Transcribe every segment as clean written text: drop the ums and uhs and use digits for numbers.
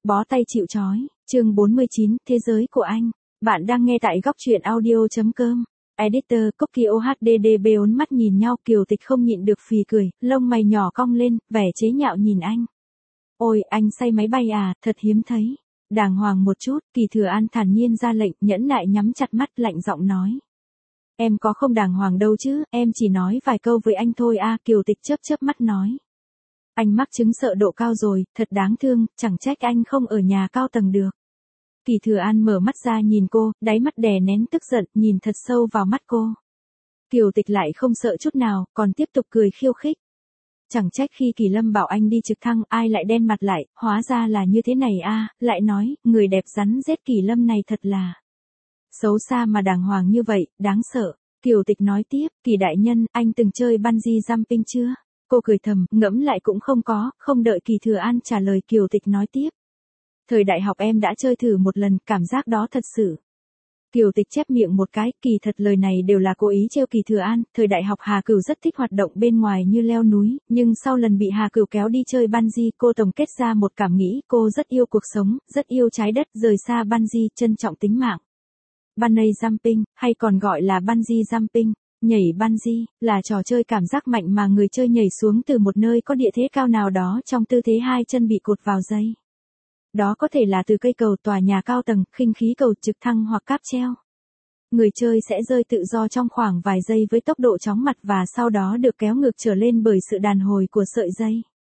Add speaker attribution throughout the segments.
Speaker 1: Bó tay chịu trói, chương 49, Thế giới của anh. Bạn đang nghe tại góc truyện audio.com. Editor, Cookie OHDDB ốn mắt nhìn nhau, Kiều Tịch không nhịn được phì cười, lông mày nhỏ cong lên, vẻ chế nhạo nhìn anh. Ôi, anh say máy bay à, thật hiếm thấy. Đàng hoàng một chút, Kỳ Thừa An thản nhiên ra lệnh, nhẫn nại nhắm chặt mắt lạnh giọng nói. Em có không đàng hoàng đâu chứ, em chỉ nói vài câu với anh thôi à, Kiều Tịch chớp chớp mắt nói. Anh mắc chứng sợ độ cao rồi, thật đáng thương, chẳng trách anh không ở nhà cao tầng được. Kỳ Thừa An mở mắt ra nhìn cô, đáy mắt đè nén tức giận, nhìn thật sâu vào mắt cô. Kiều Tịch lại không sợ chút nào, còn tiếp tục cười khiêu khích. Chẳng trách khi Kỳ Lâm bảo anh đi trực thăng, ai lại đen mặt lại, hóa ra là như thế này à, lại nói, người đẹp rắn rết Kỳ Lâm này thật là xấu xa mà đàng hoàng như vậy, đáng sợ. Kiều Tịch nói tiếp, Kỳ đại nhân, anh từng chơi bungee jumping chưa? Cô cười thầm, ngẫm lại cũng không có, không đợi Kỳ Thừa An trả lời Kiều Tịch nói tiếp. Thời đại học em đã chơi thử một lần, cảm giác đó thật sự. Kiều Tịch chép miệng một cái, kỳ thật lời này đều là cố ý trêu Kỳ Thừa An, thời đại học Hà Cửu rất thích hoạt động bên ngoài như leo núi, nhưng sau lần bị Hà Cửu kéo đi chơi bungee, cô tổng kết ra một cảm nghĩ, cô rất yêu cuộc sống, rất yêu trái đất, rời xa bungee, trân trọng tính mạng. Bungee jumping, hay còn gọi là bungee jumping. Nhảy bungee, là trò chơi cảm giác mạnh mà người chơi nhảy xuống từ một nơi có địa thế cao nào đó trong tư thế hai chân bị cột vào dây. Đó có thể là từ cây cầu, tòa nhà cao tầng, khinh khí cầu, trực thăng hoặc cáp treo. Người chơi sẽ rơi tự do trong khoảng vài giây với tốc độ chóng mặt và sau đó được kéo ngược trở lên bởi sự đàn hồi của sợi dây.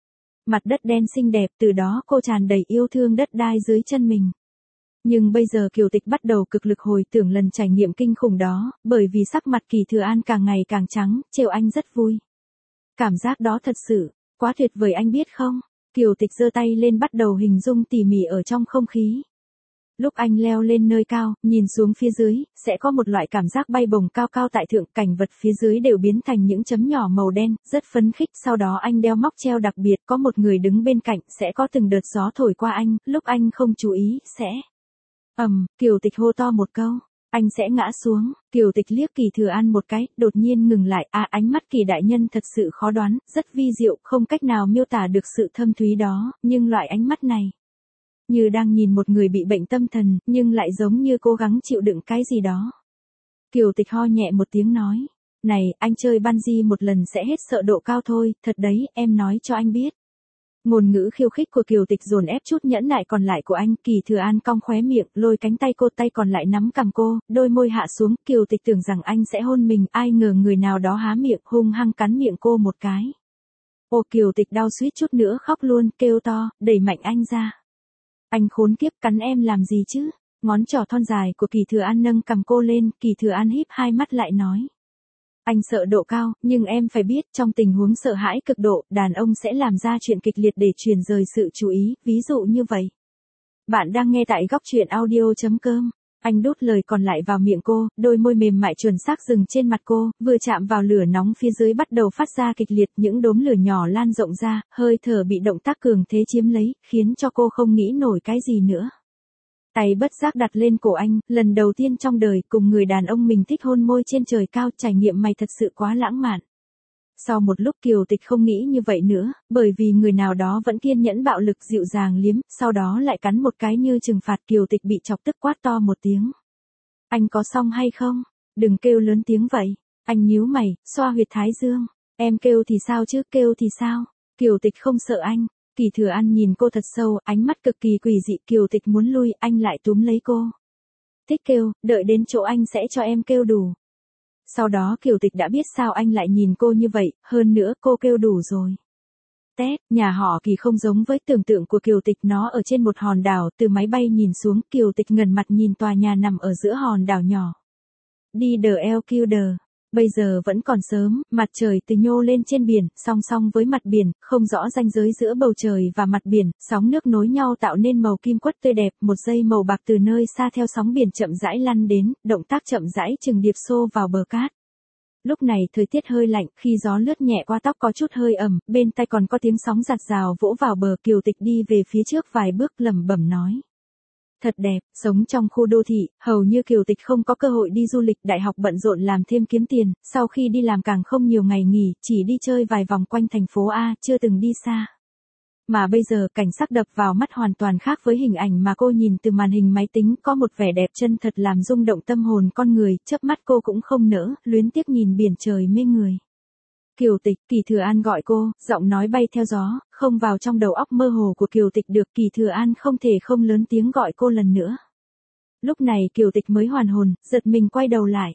Speaker 1: Mặt đất đen xinh đẹp, từ đó cô tràn đầy yêu thương đất đai dưới chân mình. Nhưng bây giờ Kiều Tịch bắt đầu cực lực hồi tưởng lần trải nghiệm kinh khủng đó, bởi vì sắc mặt Kỳ Thừa An càng ngày càng trắng, trêu anh rất vui. Cảm giác đó thật sự, quá tuyệt vời anh biết không? Kiều Tịch giơ tay lên bắt đầu hình dung tỉ mỉ ở trong không khí. Lúc anh leo lên nơi cao, nhìn xuống phía dưới, sẽ có một loại cảm giác bay bổng cao cao tại thượng, cảnh vật phía dưới đều biến thành những chấm nhỏ màu đen, rất phấn khích. Sau đó anh đeo móc treo đặc biệt, có một người đứng bên cạnh, sẽ có từng đợt gió thổi qua anh, lúc anh không chú ý, sẽ... Kiều Tịch hô to một câu, anh sẽ ngã xuống. Kiều Tịch liếc Kỳ Thừa An một cái, đột nhiên ngừng lại, ánh mắt Kỳ đại nhân thật sự khó đoán, rất vi diệu, không cách nào miêu tả được sự thâm thúy đó, nhưng loại ánh mắt này, như đang nhìn một người bị bệnh tâm thần, nhưng lại giống như cố gắng chịu đựng cái gì đó. Kiều Tịch ho nhẹ một tiếng nói, này, anh chơi bungee một lần sẽ hết sợ độ cao thôi, thật đấy, em nói cho anh biết. Ngôn ngữ khiêu khích của Kiều Tịch dồn ép chút nhẫn nại còn lại của anh. Kỳ Thừa An cong khóe miệng, lôi cánh tay cô, tay còn lại nắm cằm cô, đôi môi hạ xuống. Kiều Tịch tưởng rằng anh sẽ hôn mình, ai ngờ người nào đó há miệng, hung hăng cắn miệng cô một cái. Ô, Kiều Tịch đau suýt chút nữa khóc luôn, kêu to, đẩy mạnh anh ra. Anh khốn kiếp, cắn em làm gì chứ? Ngón trỏ thon dài của Kỳ Thừa An nâng cằm cô lên, Kỳ Thừa An híp hai mắt lại nói. Anh sợ độ cao, nhưng em phải biết, trong tình huống sợ hãi cực độ, đàn ông sẽ làm ra chuyện kịch liệt để truyền rời sự chú ý, ví dụ như vậy. Bạn đang nghe tại góc truyện audio.com. Anh đút lời còn lại vào miệng cô, đôi môi mềm mại chuẩn xác dừng trên mặt cô, vừa chạm vào lửa nóng phía dưới bắt đầu phát ra kịch liệt, những đốm lửa nhỏ lan rộng ra, hơi thở bị động tác cường thế chiếm lấy, khiến cho cô không nghĩ nổi cái gì nữa. Tay bất giác đặt lên cổ anh, lần đầu tiên trong đời cùng người đàn ông mình thích hôn môi trên trời cao, trải nghiệm này thật sự quá lãng mạn. Sau một lúc Kiều Tịch không nghĩ như vậy nữa, bởi vì người nào đó vẫn kiên nhẫn bạo lực dịu dàng liếm, sau đó lại cắn một cái như trừng phạt. Kiều Tịch bị chọc tức quát to một tiếng. Anh có xong hay không? Đừng kêu lớn tiếng vậy. Anh nhíu mày, xoa huyệt thái dương. Em kêu thì sao chứ, kêu thì sao? Kiều Tịch không sợ anh. Kỳ Thừa An nhìn cô thật sâu, ánh mắt cực kỳ quỷ dị. Kiều Tịch muốn lui, anh lại túm lấy cô. Thích kêu, đợi đến chỗ anh sẽ cho em kêu đủ. Sau đó Kiều Tịch đã biết sao anh lại nhìn cô như vậy, hơn nữa cô kêu đủ rồi. Tét, nhà họ Kỳ không giống với tưởng tượng của Kiều Tịch, nó ở trên một hòn đảo, từ máy bay nhìn xuống, Kiều Tịch ngẩng mặt nhìn tòa nhà nằm ở giữa hòn đảo nhỏ. Đi đờ eo kêu đờ. Bây giờ vẫn còn sớm, mặt trời từ nhô lên trên biển, song song với mặt biển, không rõ ranh giới giữa bầu trời và mặt biển, sóng nước nối nhau tạo nên màu kim quất tươi đẹp, một dây màu bạc từ nơi xa theo sóng biển chậm rãi lăn đến, động tác chậm rãi chừng điệp xô vào bờ cát. Lúc này thời tiết hơi lạnh, khi gió lướt nhẹ qua tóc có chút hơi ẩm, bên tai còn có tiếng sóng giạt rào vỗ vào bờ. Kiều Tịch đi về phía trước vài bước lẩm bẩm nói. Thật đẹp, sống trong khu đô thị, hầu như Kiều Tịch không có cơ hội đi du lịch, đại học bận rộn làm thêm kiếm tiền, sau khi đi làm càng không nhiều ngày nghỉ, chỉ đi chơi vài vòng quanh thành phố A, chưa từng đi xa. Mà bây giờ cảnh sắc đập vào mắt hoàn toàn khác với hình ảnh mà cô nhìn từ màn hình máy tính, có một vẻ đẹp chân thật làm rung động tâm hồn con người, chớp mắt cô cũng không nỡ, luyến tiếc nhìn biển trời mê người. Kiều Tịch, Kỳ Thừa An gọi cô, giọng nói bay theo gió, không vào trong đầu óc mơ hồ của Kiều Tịch được, Kỳ Thừa An không thể không lớn tiếng gọi cô lần nữa. Lúc này Kiều Tịch mới hoàn hồn, giật mình quay đầu lại.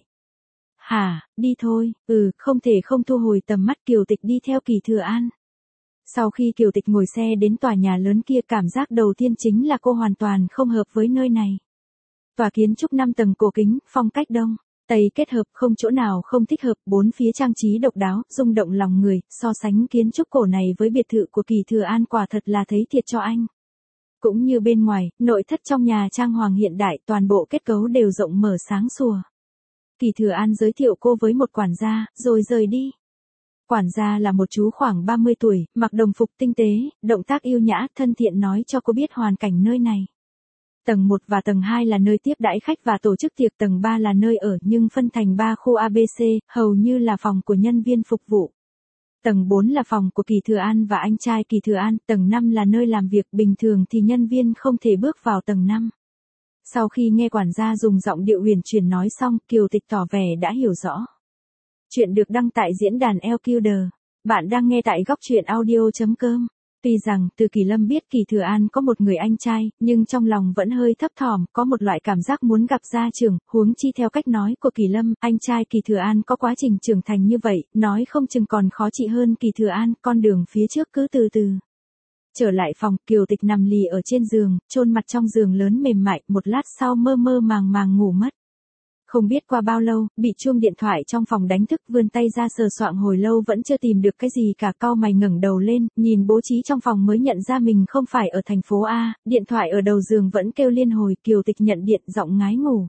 Speaker 1: Hả, đi thôi, không thể không thu hồi tầm mắt, Kiều Tịch đi theo Kỳ Thừa An. Sau khi Kiều Tịch ngồi xe đến tòa nhà lớn kia, cảm giác đầu tiên chính là cô hoàn toàn không hợp với nơi này. Tòa kiến trúc 5 tầng cổ kính, phong cách Đông Tây kết hợp, không chỗ nào không thích hợp, bốn phía trang trí độc đáo, rung động lòng người, so sánh kiến trúc cổ này với biệt thự của Kỳ Thừa An quả thật là thấy thiệt cho anh. Cũng như bên ngoài, nội thất trong nhà trang hoàng hiện đại, toàn bộ kết cấu đều rộng mở sáng sủa. Kỳ Thừa An giới thiệu cô với một quản gia, rồi rời đi. Quản gia là một chú khoảng 30 tuổi, mặc đồng phục tinh tế, động tác yêu nhã, thân thiện nói cho cô biết hoàn cảnh nơi này. Tầng 1 và tầng 2 là nơi tiếp đãi khách và tổ chức tiệc, tầng 3 là nơi ở nhưng phân thành 3 khu ABC, hầu như là phòng của nhân viên phục vụ. Tầng 4 là phòng của Kỳ Thừa An và anh trai Kỳ Thừa An, tầng 5 là nơi làm việc, bình thường thì nhân viên không thể bước vào tầng 5. Sau khi nghe quản gia dùng giọng điệu huyền chuyển nói xong, Kiều Tịch tỏ vẻ đã hiểu rõ. Chuyện được đăng tại diễn đàn Elkuder. Bạn đang nghe tại góc truyện audio.com. Tuy rằng từ Kỳ Lâm biết Kỳ Thừa An có một người anh trai, nhưng trong lòng vẫn hơi thấp thỏm, có một loại cảm giác muốn gặp gia trưởng, huống chi theo cách nói của Kỳ Lâm, anh trai Kỳ Thừa An có quá trình trưởng thành như vậy, nói không chừng còn khó trị hơn Kỳ Thừa An, con đường phía trước cứ từ từ. Trở lại phòng, Kiều Tịch nằm lì ở trên giường, chôn mặt trong giường lớn mềm mại, một lát sau mơ mơ màng màng ngủ mất. Không biết qua bao lâu, bị chuông điện thoại trong phòng đánh thức, vươn tay ra sờ soạng hồi lâu vẫn chưa tìm được cái gì cả, cau mày ngẩng đầu lên, nhìn bố trí trong phòng mới nhận ra mình không phải ở thành phố A, điện thoại ở đầu giường vẫn kêu liên hồi, Kiều Tịch nhận điện, giọng ngái ngủ.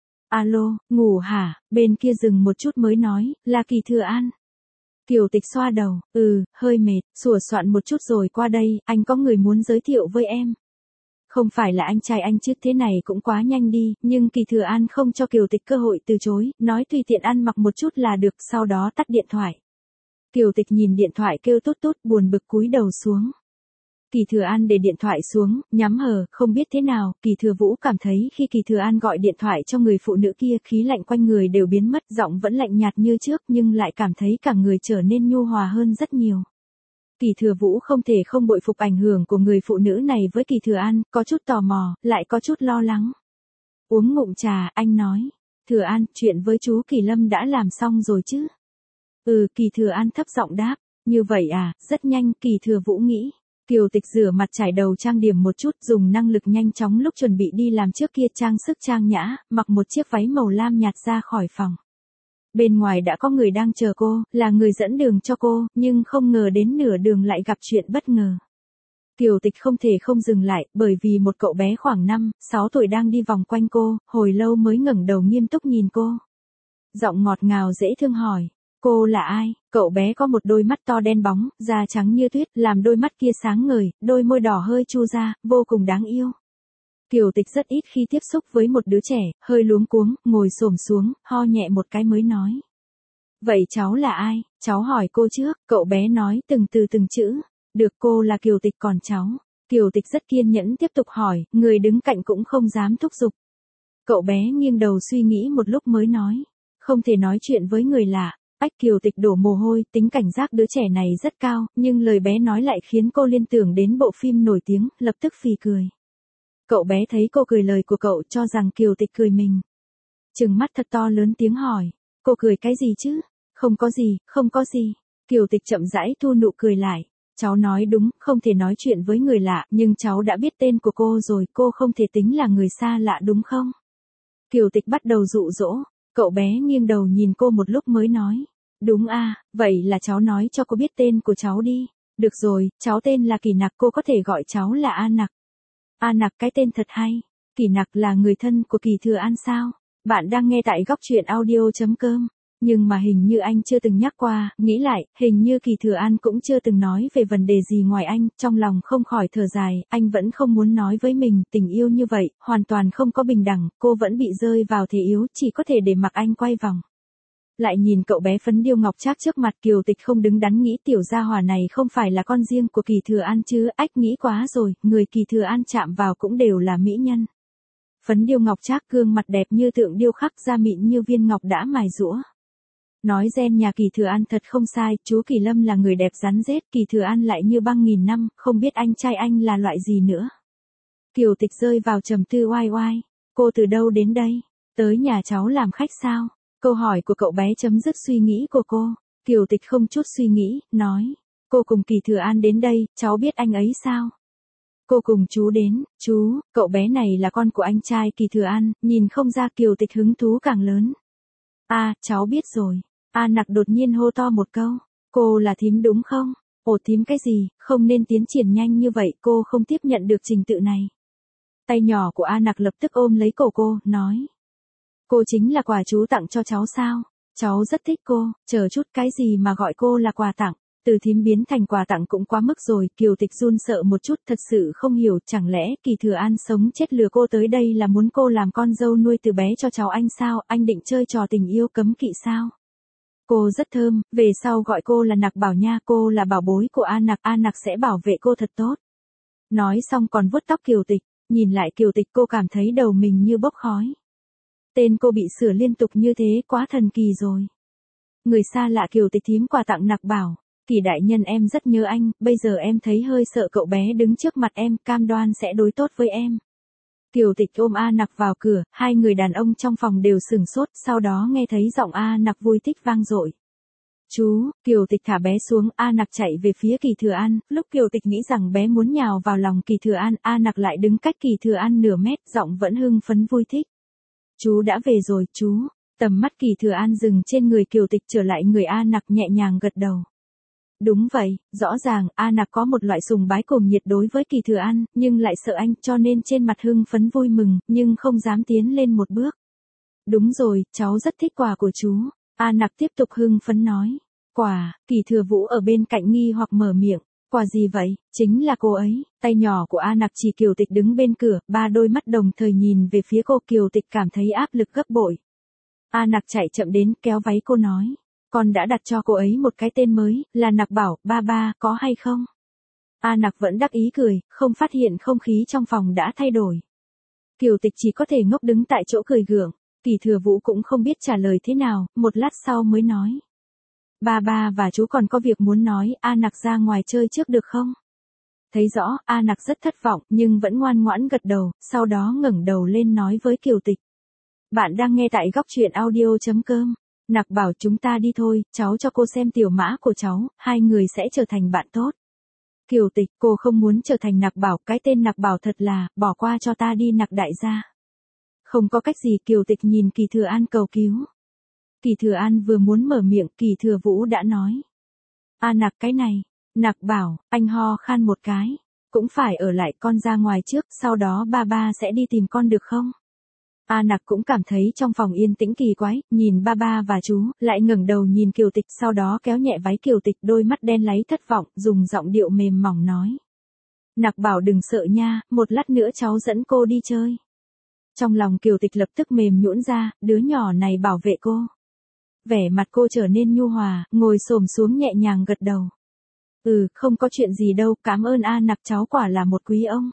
Speaker 1: Alo, ngủ hả? Bên kia dừng một chút mới nói, là Kỳ Thừa An. Kiều Tịch xoa đầu, hơi mệt, sủa soạn một chút rồi qua đây, anh có người muốn giới thiệu với em. Không phải là anh trai anh chứ, thế này cũng quá nhanh đi, nhưng Kỳ Thừa An không cho Kiều Tịch cơ hội từ chối, nói tùy tiện ăn mặc một chút là được, sau đó tắt điện thoại. Kiều Tịch nhìn điện thoại kêu tút tút, buồn bực cúi đầu xuống. Kỳ Thừa An để điện thoại xuống, nhắm hờ, không biết thế nào, Kỳ Thừa Vũ cảm thấy khi Kỳ Thừa An gọi điện thoại cho người phụ nữ kia, khí lạnh quanh người đều biến mất, giọng vẫn lạnh nhạt như trước nhưng lại cảm thấy cả người trở nên nhu hòa hơn rất nhiều. Kỳ Thừa Vũ không thể không bội phục ảnh hưởng của người phụ nữ này với Kỳ Thừa An, có chút tò mò, lại có chút lo lắng. Uống ngụm trà, anh nói. Thừa An, chuyện với chú Kỳ Lâm đã làm xong rồi chứ? Kỳ Thừa An thấp giọng đáp. Như vậy à, rất nhanh, Kỳ Thừa Vũ nghĩ. Kiều Tịch rửa mặt trải đầu trang điểm một chút, dùng năng lực nhanh chóng lúc chuẩn bị đi làm trước kia, trang sức trang nhã, mặc một chiếc váy màu lam nhạt ra khỏi phòng. Bên ngoài đã có người đang chờ cô, là người dẫn đường cho cô, nhưng không ngờ đến nửa đường lại gặp chuyện bất ngờ. Kiều Tịch không thể không dừng lại, bởi vì một cậu bé khoảng 5-6 tuổi đang đi vòng quanh cô, hồi lâu mới ngẩng đầu nghiêm túc nhìn cô. Giọng ngọt ngào dễ thương hỏi, cô là ai? Cậu bé có một đôi mắt to đen bóng, da trắng như tuyết, làm đôi mắt kia sáng ngời, đôi môi đỏ hơi chu ra, vô cùng đáng yêu. Kiều Tịch rất ít khi tiếp xúc với một đứa trẻ, hơi luống cuống, ngồi xổm xuống, ho nhẹ một cái mới nói. Vậy cháu là ai? Cháu hỏi cô trước, cậu bé nói từng từ từng chữ. Được, cô là Kiều Tịch, còn cháu? Kiều Tịch rất kiên nhẫn tiếp tục hỏi, người đứng cạnh cũng không dám thúc giục. Cậu bé nghiêng đầu suy nghĩ một lúc mới nói. Không thể nói chuyện với người lạ. Kiều Tịch đổ mồ hôi, tính cảnh giác đứa trẻ này rất cao, nhưng lời bé nói lại khiến cô liên tưởng đến bộ phim nổi tiếng, lập tức phì cười. Cậu bé thấy cô cười lời của cậu cho rằng Kiều Tịch cười mình. Trừng mắt thật to lớn tiếng hỏi, cô cười cái gì chứ? Không có gì, không có gì. Kiều Tịch chậm rãi thu nụ cười lại. Cháu nói đúng, không thể nói chuyện với người lạ, nhưng cháu đã biết tên của cô rồi, cô không thể tính là người xa lạ đúng không? Kiều Tịch bắt đầu dụ dỗ, cậu bé nghiêng đầu nhìn cô một lúc mới nói. Đúng à, vậy là cháu nói cho cô biết tên của cháu đi. Được rồi, cháu tên là Kỳ Nặc, cô có thể gọi cháu là A Nặc. A Nặc, cái tên thật hay. Kỳ Nặc là người thân của Kỳ Thừa An sao? Bạn đang nghe tại góc truyện audio.com. Nhưng mà hình như anh chưa từng nhắc qua, nghĩ lại, hình như Kỳ Thừa An cũng chưa từng nói về vấn đề gì ngoài anh, trong lòng không khỏi thở dài, anh vẫn không muốn nói với mình, tình yêu như vậy, hoàn toàn không có bình đẳng, cô vẫn bị rơi vào thế yếu, chỉ có thể để mặc anh quay vòng. Lại nhìn cậu bé phấn điêu ngọc trác trước mặt, Kiều Tịch không đứng đắn nghĩ tiểu gia hỏa này không phải là con riêng của Kỳ Thừa An chứ, ách nghĩ quá rồi, người Kỳ Thừa An chạm vào cũng đều là mỹ nhân. Phấn điêu ngọc trác, gương mặt đẹp như tượng điêu khắc, da mịn như viên ngọc đã mài rũa. Nói gen nhà Kỳ Thừa An thật không sai, chú Kỳ Lâm là người đẹp rắn rết, Kỳ Thừa An lại như băng nghìn năm, không biết anh trai anh là loại gì nữa. Kiều Tịch rơi vào trầm tư oai oai, cô từ đâu đến đây? Tới nhà cháu làm khách sao? Câu hỏi của cậu bé chấm dứt suy nghĩ của cô. Kiều Tịch không chút suy nghĩ, nói, cô cùng Kỳ Thừa An đến đây, cháu biết anh ấy sao? Cô cùng chú đến, chú, cậu bé này là con của anh trai Kỳ Thừa An, nhìn không ra. Kiều Tịch hứng thú càng lớn. À, cháu biết rồi. A Nặc đột nhiên hô to một câu, cô là thím đúng không? Ồ, thím cái gì, không nên tiến triển nhanh như vậy, cô không tiếp nhận được trình tự này. Tay nhỏ của A Nặc lập tức ôm lấy cổ cô, nói, cô chính là quà chú tặng cho cháu sao? Cháu rất thích cô, chờ chút, cái gì mà gọi cô là quà tặng? Từ thím biến thành quà tặng cũng quá mức rồi. Kiều Tịch run sợ một chút, thật sự không hiểu, chẳng lẽ Kỳ Thừa An sống chết lừa cô tới đây là muốn cô làm con dâu nuôi từ bé cho cháu anh sao? Anh định chơi trò tình yêu cấm kỵ sao? Cô rất thơm, về sau gọi cô là Nặc Bảo nha, cô là bảo bối của A Nặc sẽ bảo vệ cô thật tốt. Nói xong còn vuốt tóc Kiều Tịch, nhìn lại Kiều Tịch cô cảm thấy đầu mình như bốc khói. Tên cô bị sửa liên tục như thế quá thần kỳ rồi. Người xa lạ Kiều Tịch thím quà tặng Nặc Bảo, Kỳ đại nhân em rất nhớ anh, bây giờ em thấy hơi sợ cậu bé đứng trước mặt em, cam đoan sẽ đối tốt với em. Kiều Tịch ôm A Nặc vào cửa, hai người đàn ông trong phòng đều sửng sốt, sau đó nghe thấy giọng A Nặc vui thích vang dội. Chú, Kiều Tịch thả bé xuống, A Nặc chạy về phía Kỳ Thừa An, lúc Kiều Tịch nghĩ rằng bé muốn nhào vào lòng Kỳ Thừa An, A Nặc lại đứng cách Kỳ Thừa An nửa mét, giọng vẫn hưng phấn vui thích. Chú đã về rồi, chú. Tầm mắt Kỳ Thừa An dừng trên người Kiều Tịch trở lại người A Nặc, nhẹ nhàng gật đầu. Đúng vậy, rõ ràng, A Nặc có một loại sùng bái cuồng nhiệt đối với Kỳ Thừa An, nhưng lại sợ anh, cho nên trên mặt hưng phấn vui mừng, nhưng không dám tiến lên một bước. Đúng rồi, cháu rất thích quà của chú. A Nặc tiếp tục hưng phấn nói. Quà, Kỳ Thừa Vũ ở bên cạnh nghi hoặc mở miệng. Quà gì vậy? Chính là cô ấy. Tay nhỏ của A Nặc chỉ Kiều Tịch đứng bên cửa, ba đôi mắt đồng thời nhìn về phía cô. Kiều Tịch cảm thấy áp lực gấp bội. A Nặc chạy chậm đến, kéo váy cô nói. Con đã đặt cho cô ấy một cái tên mới, là Nặc Bảo, ba, có hay không? A Nặc vẫn đắc ý cười, không phát hiện không khí trong phòng đã thay đổi. Kiều Tịch chỉ có thể ngốc đứng tại chỗ cười gượng. Kỳ Thừa Vũ cũng không biết trả lời thế nào, một lát sau mới nói. Ba và chú còn có việc muốn nói, A Nặc ra ngoài chơi trước được không? Thấy rõ, A Nặc rất thất vọng, nhưng vẫn ngoan ngoãn gật đầu, sau đó ngẩng đầu lên nói với Kiều Tịch. Bạn đang nghe tại góc truyện audio.com. Nặc Bảo chúng ta đi thôi, cháu cho cô xem tiểu mã của cháu, hai người sẽ trở thành bạn tốt. Kiều Tịch, cô không muốn trở thành Nặc Bảo, cái tên Nặc Bảo thật là, bỏ qua cho ta đi Nặc đại gia. Không có cách gì, Kiều Tịch nhìn Kỳ Thừa An cầu cứu. Kỳ Thừa An vừa muốn mở miệng, Kỳ Thừa Vũ đã nói. A Nặc cái này, Nặc Bảo, anh ho khan một cái. Cũng phải ở lại, con ra ngoài trước, sau đó ba sẽ đi tìm con được không? A Nặc cũng cảm thấy trong phòng yên tĩnh kỳ quái, nhìn ba và chú, lại ngẩng đầu nhìn Kiều Tịch, sau đó kéo nhẹ váy Kiều Tịch, đôi mắt đen láy thất vọng, dùng giọng điệu mềm mỏng nói. Nặc Bảo đừng sợ nha, một lát nữa cháu dẫn cô đi chơi. Trong lòng Kiều Tịch lập tức mềm nhũn ra, đứa nhỏ này bảo vệ cô. Vẻ mặt cô trở nên nhu hòa, ngồi xổm xuống nhẹ nhàng gật đầu. Không có chuyện gì đâu, cảm ơn A Nặc, cháu quả là một quý ông.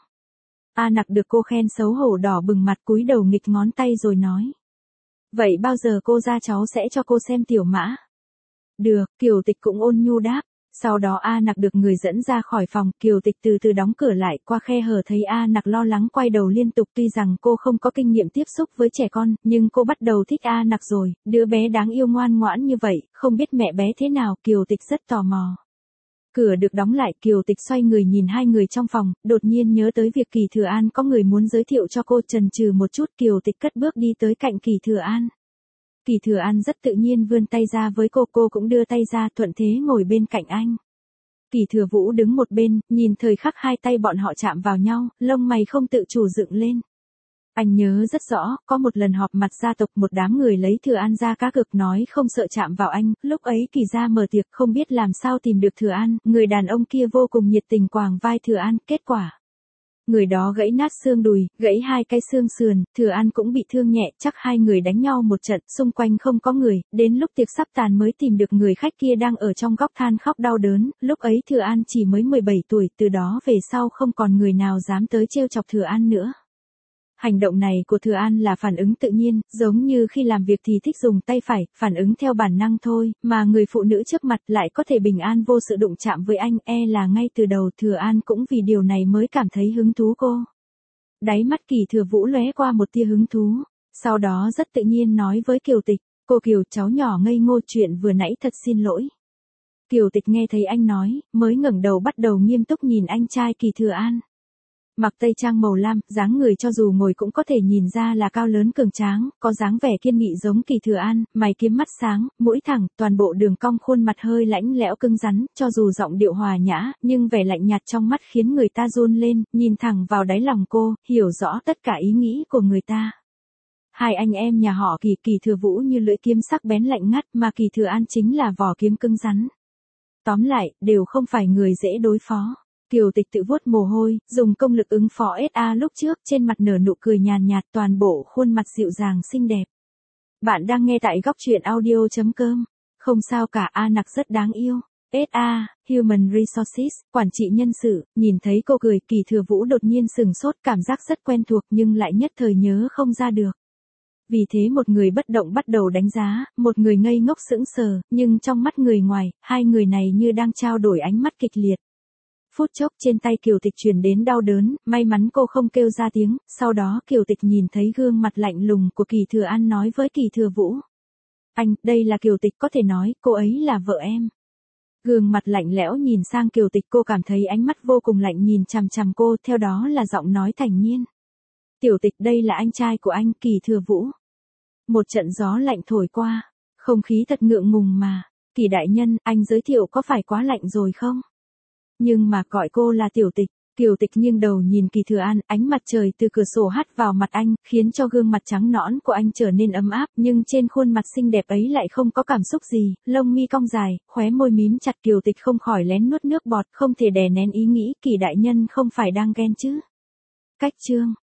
Speaker 1: A Nặc được cô khen xấu hổ đỏ bừng mặt, cúi đầu nghịch ngón tay rồi nói. Vậy bao giờ cô ra cháu sẽ cho cô xem tiểu mã? Được, Kiều Tịch cũng ôn nhu đáp. Sau đó A Nặc được người dẫn ra khỏi phòng, Kiều Tịch từ từ đóng cửa lại, qua khe hở thấy A Nặc lo lắng quay đầu liên tục, tuy rằng cô không có kinh nghiệm tiếp xúc với trẻ con, nhưng cô bắt đầu thích A Nặc rồi, đứa bé đáng yêu ngoan ngoãn như vậy, không biết mẹ bé thế nào, Kiều Tịch rất tò mò. Cửa được đóng lại, Kiều Tịch xoay người nhìn hai người trong phòng, đột nhiên nhớ tới việc Kỳ Thừa An có người muốn giới thiệu cho cô, chần chừ một chút, Kiều Tịch cất bước đi tới cạnh Kỳ Thừa An. Kỳ Thừa An rất tự nhiên vươn tay ra với cô cũng đưa tay ra, thuận thế ngồi bên cạnh anh. Kỳ Thừa Vũ đứng một bên, nhìn thời khắc hai tay bọn họ chạm vào nhau, lông mày không tự chủ dựng lên. Anh nhớ rất rõ, có một lần họp mặt gia tộc, một đám người lấy Thừa An ra cá cược nói không sợ chạm vào anh, lúc ấy Kỳ gia mở tiệc không biết làm sao tìm được Thừa An, người đàn ông kia vô cùng nhiệt tình quàng vai Thừa An, kết quả. Người đó gãy nát xương đùi, gãy 2 cái xương sườn, Thừa An cũng bị thương nhẹ, chắc hai người đánh nhau một trận, xung quanh không có người, đến lúc tiệc sắp tàn mới tìm được người khách kia đang ở trong góc than khóc đau đớn, lúc ấy Thừa An chỉ mới 17 tuổi, từ đó về sau không còn người nào dám tới trêu chọc Thừa An nữa. Hành động này của Thừa An là phản ứng tự nhiên, giống như khi làm việc thì thích dùng tay phải, phản ứng theo bản năng thôi, mà người phụ nữ trước mặt lại có thể bình an vô sự đụng chạm với anh, là ngay từ đầu Thừa An cũng vì điều này mới cảm thấy hứng thú cô. Đáy mắt Kỳ Thừa Vũ lóe qua một tia hứng thú, sau đó rất tự nhiên nói với Kiều Tịch, cô Kiều, cháu nhỏ ngây ngô, chuyện vừa nãy thật xin lỗi. Kiều Tịch nghe thấy anh nói, mới ngẩng đầu bắt đầu nghiêm túc nhìn anh trai Kỳ Thừa An. Mặc tây trang màu lam, dáng người cho dù ngồi cũng có thể nhìn ra là cao lớn cường tráng, có dáng vẻ kiên nghị giống Kỳ Thừa An, mày kiếm mắt sáng, mũi thẳng, toàn bộ đường cong khuôn mặt hơi lãnh lẽo cứng rắn, cho dù giọng điệu hòa nhã, nhưng vẻ lạnh nhạt trong mắt khiến người ta run lên, nhìn thẳng vào đáy lòng cô, hiểu rõ tất cả ý nghĩ của người ta. Hai anh em nhà họ Kỳ, Kỳ Thừa Vũ như lưỡi kiếm sắc bén lạnh ngắt, mà Kỳ Thừa An chính là vỏ kiếm cứng rắn. Tóm lại, đều không phải người dễ đối phó. Kiều Tịch tự vuốt mồ hôi, dùng công lực ứng phó SA lúc trước, trên mặt nở nụ cười nhàn nhạt, toàn bộ khuôn mặt dịu dàng xinh đẹp. Bạn đang nghe tại góc truyện audio.com. Không sao cả, A Nặc rất đáng yêu. SA, Human Resources, quản trị nhân sự, nhìn thấy cô cười, Kỳ Thừa Vũ đột nhiên sừng sốt, cảm giác rất quen thuộc nhưng lại nhất thời nhớ không ra được. Vì thế một người bất động bắt đầu đánh giá, một người ngây ngốc sững sờ, nhưng trong mắt người ngoài, hai người này như đang trao đổi ánh mắt kịch liệt. Phút chốc trên tay Kiều Tịch truyền đến đau đớn, may mắn cô không kêu ra tiếng, sau đó Kiều Tịch nhìn thấy gương mặt lạnh lùng của Kỳ Thừa An nói với Kỳ Thừa Vũ. Anh, đây là Kiều Tịch, có thể nói, cô ấy là vợ em. Gương mặt lạnh lẽo nhìn sang Kiều Tịch, cô cảm thấy ánh mắt vô cùng lạnh nhìn chằm chằm cô, theo đó là giọng nói thản nhiên. Tiểu Tịch, đây là anh trai của anh, Kỳ Thừa Vũ. Một trận gió lạnh thổi qua, không khí thật ngượng ngùng mà. Kỳ đại nhân, anh giới thiệu có phải quá lạnh rồi không? Nhưng mà gọi cô là Tiểu Tịch. Kiều Tịch nghiêng đầu nhìn Kỳ Thừa An, ánh mặt trời từ cửa sổ hắt vào mặt anh, khiến cho gương mặt trắng nõn của anh trở nên ấm áp, nhưng trên khuôn mặt xinh đẹp ấy lại không có cảm xúc gì, lông mi cong dài, khóe môi mím chặt. Kiều Tịch không khỏi lén nuốt nước bọt, không thể đè nén ý nghĩ, Kỳ đại nhân không phải đang ghen chứ. Cách chương